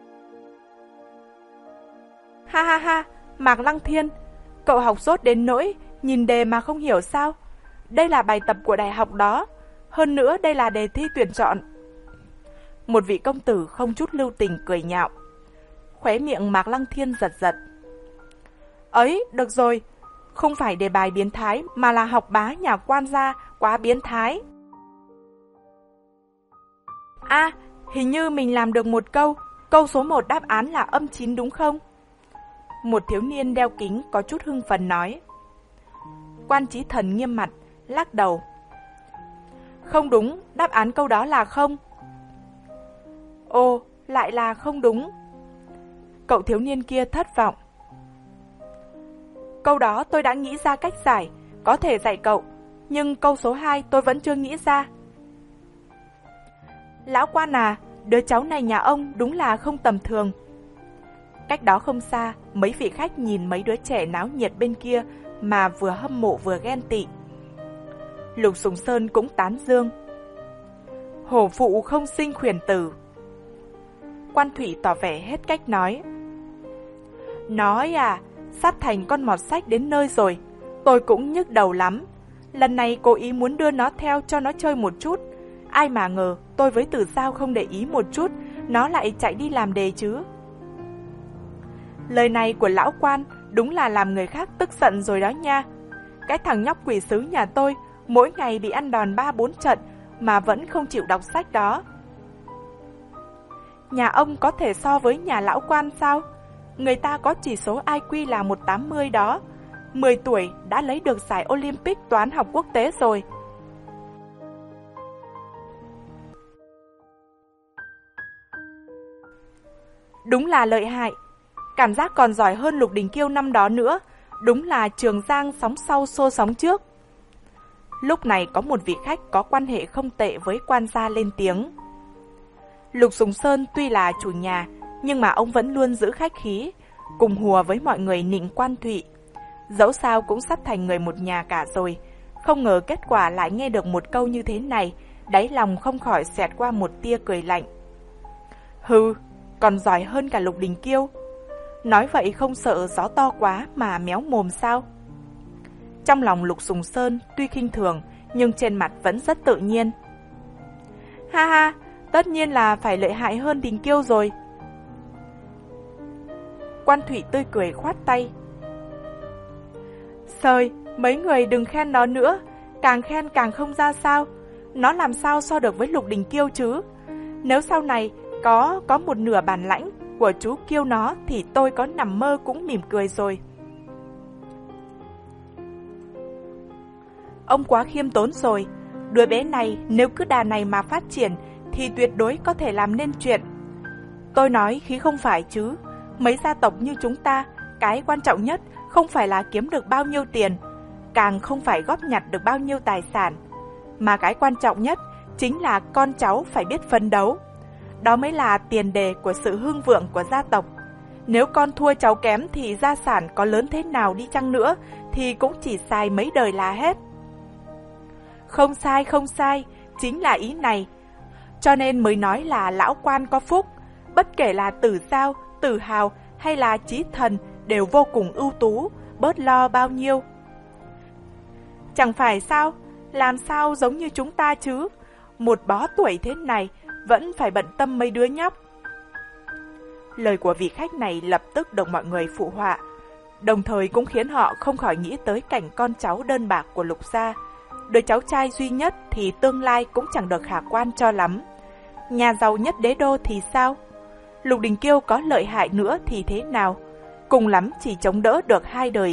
Ha ha ha, Mạc Lăng Thiên, cậu học dốt đến nỗi nhìn đề mà không hiểu sao? Đây là bài tập của đại học đó, Hơn nữa đây là đề thi tuyển chọn. Một vị công tử không chút lưu tình cười nhạo. Khóe miệng Mạc Lăng Thiên giật giật. Ấy, được rồi, không phải đề bài biến thái mà là học bá nhà quan gia quá biến thái. À, hình như mình làm được một câu. Câu số một đáp án là âm chín đúng không? Một thiếu niên đeo kính có chút hưng phấn nói. Quan Chí Thần nghiêm mặt, lắc đầu. Không đúng, đáp án câu đó là không. Ồ, lại là không đúng. Cậu thiếu niên kia thất vọng. Câu đó tôi đã nghĩ ra cách giải, có thể dạy cậu, nhưng câu số hai tôi vẫn chưa nghĩ ra. Lão quan à, đứa cháu này nhà ông đúng là không tầm thường. Cách đó không xa, mấy vị khách nhìn mấy đứa trẻ náo nhiệt bên kia mà vừa hâm mộ vừa ghen tị. Lục Sùng Sơn cũng tán dương. Hổ phụ không sinh khuyển tử. Quan Thủy tỏ vẻ hết cách nói. Nói à, sắp thành con mọt sách đến nơi rồi, tôi cũng nhức đầu lắm. Lần này cố ý muốn đưa nó theo cho nó chơi một chút. Ai mà ngờ tôi với Tử Giao không để ý một chút, nó lại chạy đi làm đề chứ. Lời này của lão quan đúng là làm người khác tức giận rồi đó nha. Cái thằng nhóc quỷ sứ nhà tôi mỗi ngày bị ăn đòn ba bốn trận mà vẫn không chịu đọc sách đó. Nhà ông có thể so với nhà lão quan sao? Người ta có chỉ số I Q là một trăm tám mươi đó. mười tuổi đã lấy được giải Olympic toán học quốc tế rồi. Đúng là lợi hại. Cảm giác còn giỏi hơn Lục Đình Kiêu năm đó nữa. Đúng là Trường Giang sóng sau xô sóng trước. Lúc này có một vị khách có quan hệ không tệ với quan gia lên tiếng. Lục Sùng Sơn tuy là chủ nhà, nhưng mà ông vẫn luôn giữ khách khí, cùng hùa với mọi người nịnh Quan Thụy. Dẫu sao cũng sắp thành người một nhà cả rồi, không ngờ kết quả lại nghe được một câu như thế này, đáy lòng không khỏi xẹt qua một tia cười lạnh. Hừ, còn giỏi hơn cả Lục Đình Kiêu. Nói vậy không sợ gió to quá mà méo mồm sao? Trong lòng Lục Sùng Sơn tuy khinh thường, nhưng trên mặt vẫn rất tự nhiên. Ha ha, tất nhiên là phải lợi hại hơn Đình Kiêu rồi. Quan Thụy tươi cười khoát tay. Sời, mấy người đừng khen nó nữa, càng khen càng không ra sao. Nó làm sao so được với Lục Đình Kiêu chứ? Nếu sau này có có một nửa bản lãnh của chú Kiêu nó thì tôi có nằm mơ cũng mỉm cười rồi. Ông quá khiêm tốn rồi. Đứa bé này nếu cứ đà này mà phát triển thì tuyệt đối có thể làm nên chuyện. Tôi nói khí không phải chứ. Mấy gia tộc như chúng ta, cái quan trọng nhất không phải là kiếm được bao nhiêu tiền, càng không phải góp nhặt được bao nhiêu tài sản, mà cái quan trọng nhất chính là con cháu phải biết phấn đấu. Đó mới là tiền đề của sự hưng vượng của gia tộc. Nếu con thua cháu kém thì gia sản có lớn thế nào đi chăng nữa thì cũng chỉ xài mấy đời là hết. Không sai, không sai, chính là ý này. Cho nên mới nói là lão quan có phúc. Bất kể là Tử Giao, Tử Hào hay là Chí Thần đều vô cùng ưu tú, bớt lo bao nhiêu. Chẳng phải sao, làm sao giống như chúng ta chứ? Một bó tuổi thế này vẫn phải bận tâm mấy đứa nhóc. Lời của vị khách này lập tức được mọi người phụ họa, đồng thời cũng khiến họ không khỏi nghĩ tới cảnh con cháu đơn bạc của Lục gia. Đứa cháu trai duy nhất thì tương lai cũng chẳng được khả quan cho lắm. Nhà giàu nhất đế đô thì sao? Lục Đình Kiêu có lợi hại nữa thì thế nào? Cùng lắm chỉ chống đỡ được hai đời.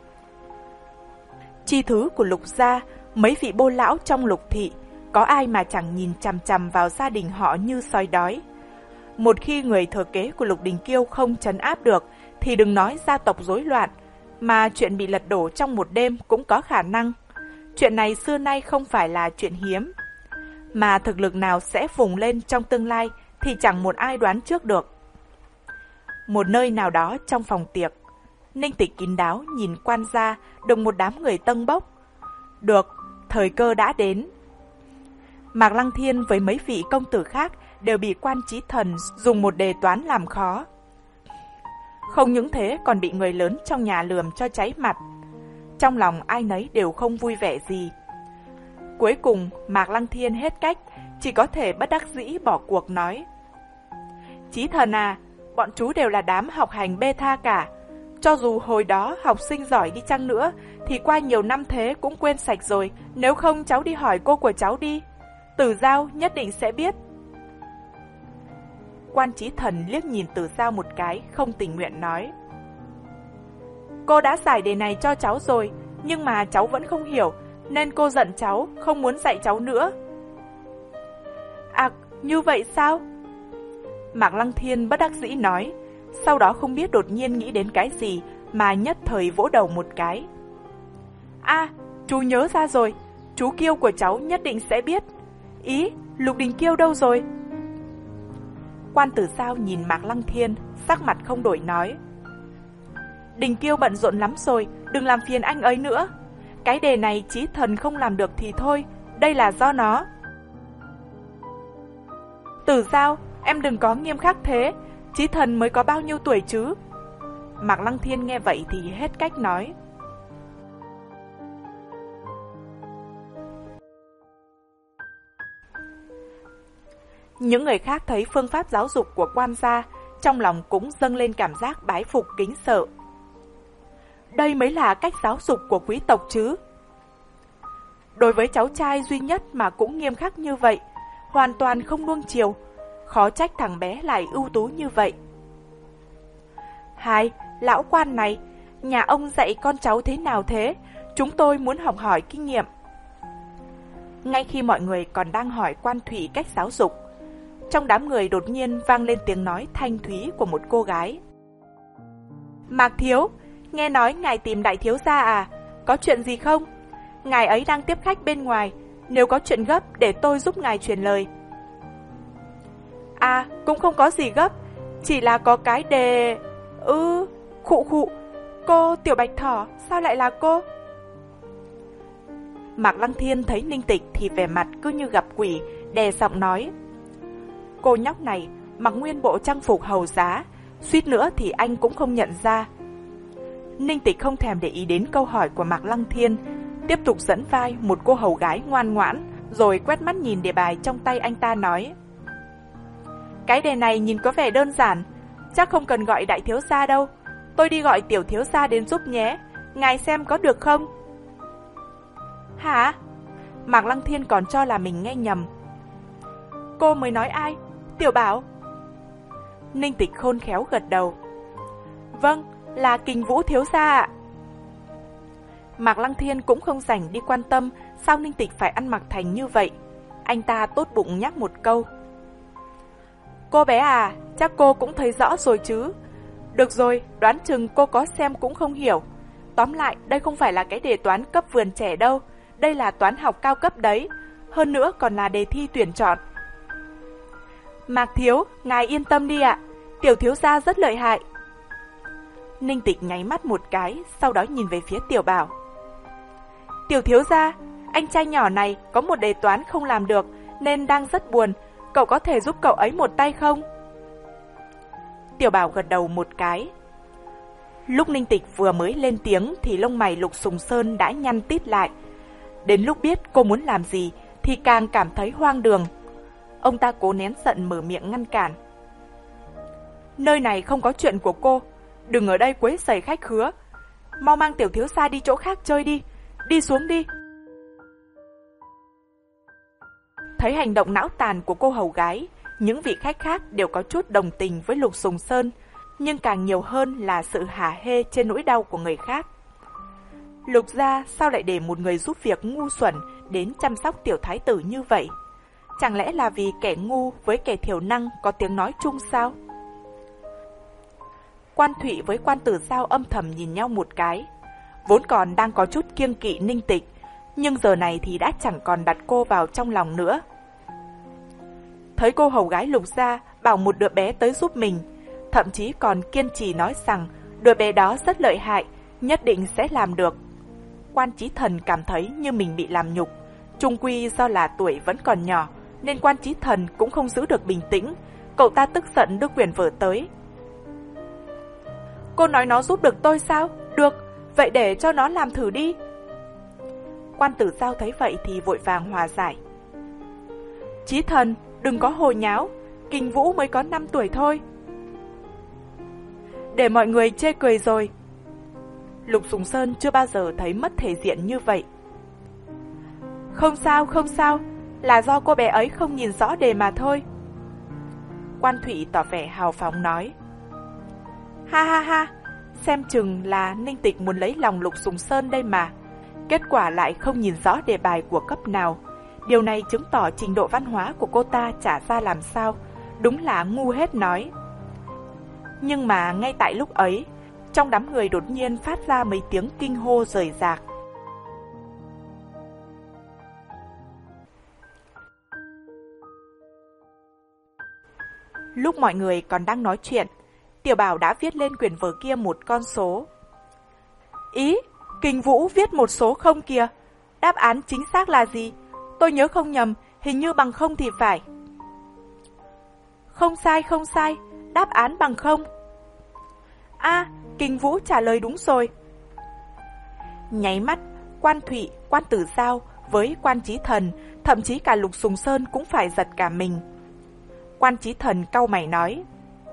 Chi thứ của Lục gia, mấy vị bô lão trong Lục thị, có ai mà chẳng nhìn chằm chằm vào gia đình họ như sói đói. Một khi người thừa kế của Lục Đình Kiêu không trấn áp được thì đừng nói gia tộc rối loạn, mà chuyện bị lật đổ trong một đêm cũng có khả năng. Chuyện này xưa nay không phải là chuyện hiếm, mà thực lực nào sẽ phùng lên trong tương lai thì chẳng một ai đoán trước được. Một nơi nào đó trong phòng tiệc, Ninh Tịch kín đáo nhìn quan gia được một đám người tâng bốc. Được, thời cơ đã đến. Mạc Lăng Thiên với mấy vị công tử khác đều bị Quan Chí Thần dùng một đề toán làm khó. Không những thế còn bị người lớn trong nhà lườm cho cháy mặt. Trong lòng ai nấy đều không vui vẻ gì. Cuối cùng, Mạc Lăng Thiên hết cách, chỉ có thể bất đắc dĩ bỏ cuộc nói. Chí Thần à, bọn chú đều là đám học hành bê tha cả. Cho dù hồi đó học sinh giỏi đi chăng nữa, thì qua nhiều năm thế cũng quên sạch rồi. Nếu không cháu đi hỏi cô của cháu đi. Tử Giao nhất định sẽ biết. Quan Chí Thần liếc nhìn Tử Giao một cái, không tình nguyện nói. Cô đã giải đề này cho cháu rồi, nhưng mà cháu vẫn không hiểu, nên cô giận cháu, không muốn dạy cháu nữa. À, như vậy sao? Mạc Lăng Thiên bất đắc dĩ nói, sau đó không biết đột nhiên nghĩ đến cái gì mà nhất thời vỗ đầu một cái. À, chú nhớ ra rồi, chú Kiêu của cháu nhất định sẽ biết. Ý, Lục Đình Kiêu đâu rồi? Quan Tử Giao nhìn Mạc Lăng Thiên, sắc mặt không đổi nói. Đình Kiêu bận rộn lắm rồi, đừng làm phiền anh ấy nữa. Cái đề này Chí Thần không làm được thì thôi, đây là do nó. Tử Giao, em đừng có nghiêm khắc thế, Chí Thần mới có bao nhiêu tuổi chứ? Mạc Lăng Thiên nghe vậy thì hết cách nói. Những người khác thấy phương pháp giáo dục của quan gia, trong lòng cũng dâng lên cảm giác bái phục kính sợ. Đây mới là cách giáo dục của quý tộc chứ. Đối với cháu trai duy nhất mà cũng nghiêm khắc như vậy, hoàn toàn không nuông chiều, khó trách thằng bé lại ưu tú như vậy. Hai, lão quan này, nhà ông dạy con cháu thế nào thế? Chúng tôi muốn học hỏi kinh nghiệm. Ngay khi mọi người còn đang hỏi quan Thủy cách giáo dục, trong đám người đột nhiên vang lên tiếng nói thanh thúy của một cô gái. Mạc Thiếu, nghe nói ngài tìm đại thiếu gia à? Có chuyện gì không? Ngài ấy đang tiếp khách bên ngoài, nếu có chuyện gấp để tôi giúp ngài truyền lời. À, cũng không có gì gấp, chỉ là có cái đề... Ừ, khụ khụ, cô Tiểu Bạch Thỏ, sao lại là cô? Mạc Lăng Thiên thấy Ninh Tịch thì vẻ mặt cứ như gặp quỷ, đè giọng nói. Cô nhóc này mặc nguyên bộ trang phục hầu giá, suýt nữa thì anh cũng không nhận ra. Ninh Tịch không thèm để ý đến câu hỏi của Mạc Lăng Thiên, tiếp tục dẫn vai một cô hầu gái ngoan ngoãn, rồi quét mắt nhìn đề bài trong tay anh ta nói. Cái đề này nhìn có vẻ đơn giản, chắc không cần gọi đại thiếu gia đâu. Tôi đi gọi tiểu thiếu gia đến giúp nhé, ngài xem có được không? Hả? Mạc Lăng Thiên còn cho là mình nghe nhầm. Cô mới nói ai? Tiểu Bảo? Ninh Tịch khôn khéo gật đầu. Vâng, là Kình Vũ thiếu gia ạ. Mạc Lăng Thiên cũng không rảnh đi quan tâm sao Ninh Tịch phải ăn mặc thành như vậy. Anh ta tốt bụng nhắc một câu. Cô bé à, chắc cô cũng thấy rõ rồi chứ. Được rồi, đoán chừng cô có xem cũng không hiểu. Tóm lại, đây không phải là cái đề toán cấp vườn trẻ đâu. Đây là toán học cao cấp đấy. Hơn nữa còn là đề thi tuyển chọn. Mạc Thiếu, ngài yên tâm đi ạ. Tiểu thiếu gia rất lợi hại. Ninh Tịch nháy mắt một cái, sau đó nhìn về phía Tiểu Bảo. Tiểu thiếu gia, anh trai nhỏ này có một đề toán không làm được nên đang rất buồn. Cậu có thể giúp cậu ấy một tay không? Tiểu Bảo gật đầu một cái. Lúc Ninh Tịch vừa mới lên tiếng thì lông mày Lục Sùng Sơn đã nhăn tít lại. Đến lúc biết cô muốn làm gì thì càng cảm thấy hoang đường. Ông ta cố nén giận mở miệng ngăn cản. Nơi này không có chuyện của cô, đừng ở đây quấy rầy khách khứa. Mau mang tiểu thiếu gia đi chỗ khác chơi đi, đi xuống đi. Thấy hành động não tàn của cô hầu gái, những vị khách khác đều có chút đồng tình với Lục Sùng Sơn, nhưng càng nhiều hơn là sự hả hê trên nỗi đau của người khác. Lục gia sao lại để một người giúp việc ngu xuẩn đến chăm sóc tiểu thái tử như vậy? Chẳng lẽ là vì kẻ ngu với kẻ thiểu năng có tiếng nói chung sao? Quan Thụy với Quan Tử Giao âm thầm nhìn nhau một cái. Vốn còn đang có chút kiêng kỵ Ninh Tịch, nhưng giờ này thì đã chẳng còn đặt cô vào trong lòng nữa. Thấy cô hầu gái Lục gia bảo một đứa bé tới giúp mình, thậm chí còn kiên trì nói rằng đứa bé đó rất lợi hại, nhất định sẽ làm được. Quan Chí Thần cảm thấy như mình bị làm nhục. Chung quy do là tuổi vẫn còn nhỏ, nên Quan Chí Thần cũng không giữ được bình tĩnh. Cậu ta tức giận đưa quyển vở tới. Cô nói nó giúp được tôi sao? Được, vậy để cho nó làm thử đi. Quan Tử Giao thấy vậy thì vội vàng hòa giải. Chí Thần, đừng có hồ nháo, Kình Vũ mới có năm tuổi thôi. Để mọi người chê cười rồi. Lục Sùng Sơn chưa bao giờ thấy mất thể diện như vậy. Không sao, không sao, là do cô bé ấy không nhìn rõ đề mà thôi. Quan Thụy tỏ vẻ hào phóng nói. Ha ha ha, xem chừng là Ninh Tịch muốn lấy lòng Lục Sùng Sơn đây mà. Kết quả lại không nhìn rõ đề bài của cấp nào. Điều này chứng tỏ trình độ văn hóa của cô ta chả ra làm sao. Đúng là ngu hết nói. Nhưng mà ngay tại lúc ấy, trong đám người đột nhiên phát ra mấy tiếng kinh hô rời rạc. Lúc mọi người còn đang nói chuyện, Tiểu Bảo đã viết lên quyển vở kia một con số. Ý, Kình Vũ viết một số không kìa. Đáp án chính xác là gì? Tôi nhớ không nhầm, hình như bằng không thì phải. Không sai, không sai, đáp án bằng không. À, Kình Vũ trả lời đúng rồi. Nháy mắt, Quan Thụy, Quan Tử Giao với Quan Chí Thần, thậm chí cả Lục Sùng Sơn cũng phải giật cả mình. Quan Chí Thần cau mày nói.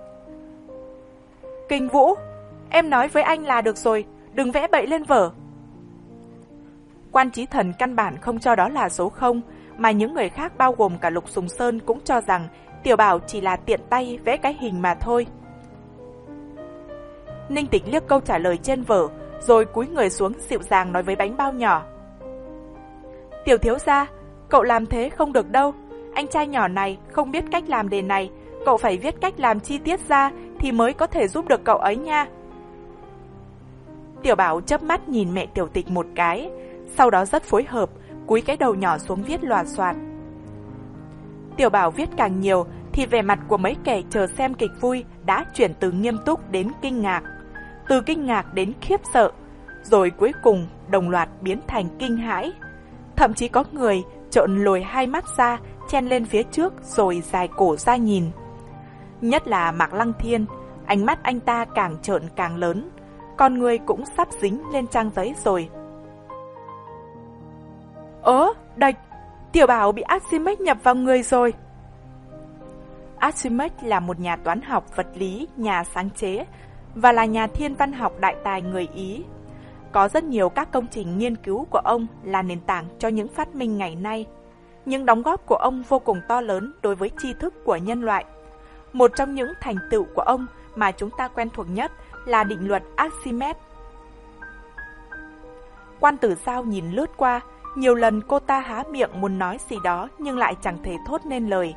Kình Vũ, em nói với anh là được rồi, đừng vẽ bậy lên vở. Quan Chí Thần căn bản không cho đó là số không, mà những người khác bao gồm cả Lục Sùng Sơn cũng cho rằng Tiểu Bảo chỉ là tiện tay vẽ cái hình mà thôi. Ninh Tịch liếc câu trả lời trên vở, rồi cúi người xuống dịu dàng nói với Bánh Bao Nhỏ. Tiểu thiếu gia, cậu làm thế không được đâu. Anh trai nhỏ này không biết cách làm đề này, cậu phải viết cách làm chi tiết ra thì mới có thể giúp được cậu ấy nha. Tiểu Bảo chớp mắt nhìn mẹ Tiểu Tịch một cái, sau đó rất phối hợp, cúi cái đầu nhỏ xuống viết loà xoạt. Tiểu Bảo viết càng nhiều thì vẻ mặt của mấy kẻ chờ xem kịch vui đã chuyển từ nghiêm túc đến kinh ngạc, từ kinh ngạc đến khiếp sợ, rồi cuối cùng đồng loạt biến thành kinh hãi. Thậm chí có người trợn lồi hai mắt ra, chen lên phía trước rồi dài cổ ra nhìn. Nhất là Mạc Lăng Thiên, ánh mắt anh ta càng trợn càng lớn, con người cũng sắp dính lên trang giấy rồi. Ớ, đạch, Tiểu Bảo bị Archimedes nhập vào người rồi. Archimedes là một nhà toán học vật lý, nhà sáng chế và là nhà thiên văn học đại tài người Ý. Có rất nhiều các công trình nghiên cứu của ông là nền tảng cho những phát minh ngày nay. Những đóng góp của ông vô cùng to lớn đối với tri thức của nhân loại. Một trong những thành tựu của ông mà chúng ta quen thuộc nhất là định luật Archimedes. Quan Tử Giao nhìn lướt qua, nhiều lần cô ta há miệng muốn nói gì đó nhưng lại chẳng thể thốt nên lời.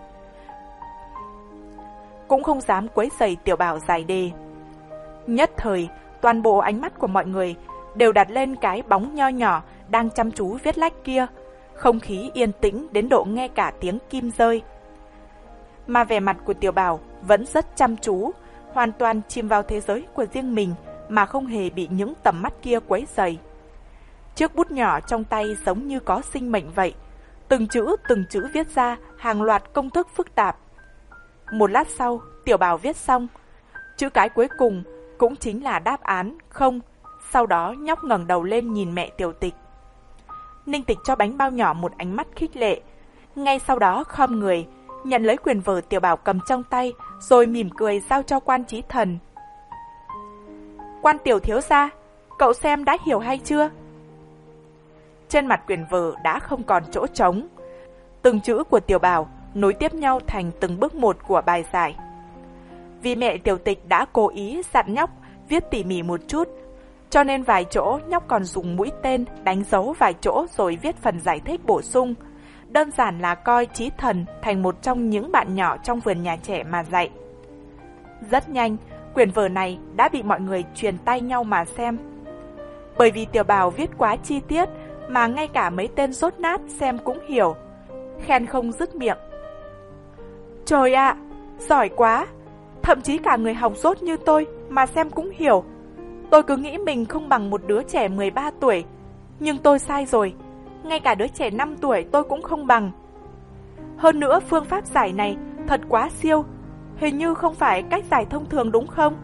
Cũng không dám quấy rầy Tiểu Bảo giải đề. Nhất thời, toàn bộ ánh mắt của mọi người đều đặt lên cái bóng nho nhỏ đang chăm chú viết lách kia. Không khí yên tĩnh đến độ nghe cả tiếng kim rơi. Mà vẻ mặt của Tiểu Bảo vẫn rất chăm chú, hoàn toàn chìm vào thế giới của riêng mình mà không hề bị những tầm mắt kia quấy rầy. Chiếc bút nhỏ trong tay giống như có sinh mệnh vậy, từng chữ từng chữ viết ra hàng loạt công thức phức tạp. Một lát sau, Tiểu Bảo viết xong, chữ cái cuối cùng cũng chính là đáp án không. Sau đó nhóc ngẩng đầu lên nhìn mẹ Tiểu Tịch. Ninh Tịch cho Bánh Bao Nhỏ một ánh mắt khích lệ, ngay sau đó khom người nhận lấy quyển vở Tiểu Bảo cầm trong tay, rồi mỉm cười giao cho Quan Chí Thần. Quan tiểu thiếu gia, cậu xem đã hiểu hay chưa? Trên mặt quyển vở đã không còn chỗ trống. Từng chữ của Tiểu Bảo nối tiếp nhau thành từng bước một của bài giải. Vì mẹ Tiểu Tịch đã cố ý dặn nhóc viết tỉ mỉ một chút, cho nên vài chỗ nhóc còn dùng mũi tên đánh dấu vài chỗ rồi viết phần giải thích bổ sung. Đơn giản là coi Chí Thần thành một trong những bạn nhỏ trong vườn nhà trẻ mà dạy. Rất nhanh, quyển vở này đã bị mọi người truyền tay nhau mà xem. Bởi vì Tiểu Bảo viết quá chi tiết mà ngay cả mấy tên dốt nát xem cũng hiểu, khen không dứt miệng. Trời ạ, giỏi quá! Thậm chí cả người học dốt như tôi mà xem cũng hiểu. Tôi cứ nghĩ mình không bằng một đứa trẻ mười ba tuổi, nhưng tôi sai rồi. Ngay cả đứa trẻ năm tuổi tôi cũng không bằng. Hơn nữa phương pháp giải này thật quá siêu, hình như không phải cách giải thông thường đúng không?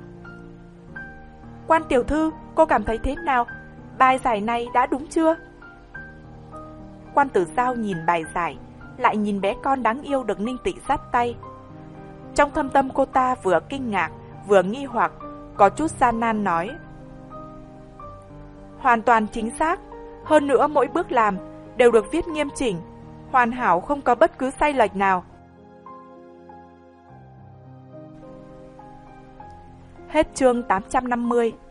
Quan tiểu thư, cô cảm thấy thế nào? Bài giải này đã đúng chưa? Quan Tử Giao nhìn bài giải, lại nhìn bé con đáng yêu được Ninh Tị dắt tay. Trong thâm tâm cô ta vừa kinh ngạc, vừa nghi hoặc, có chút gian nan nói. Hoàn toàn chính xác, hơn nữa mỗi bước làm đều được viết nghiêm chỉnh, hoàn hảo không có bất cứ sai lệch nào. Hết chương tám trăm năm mươi.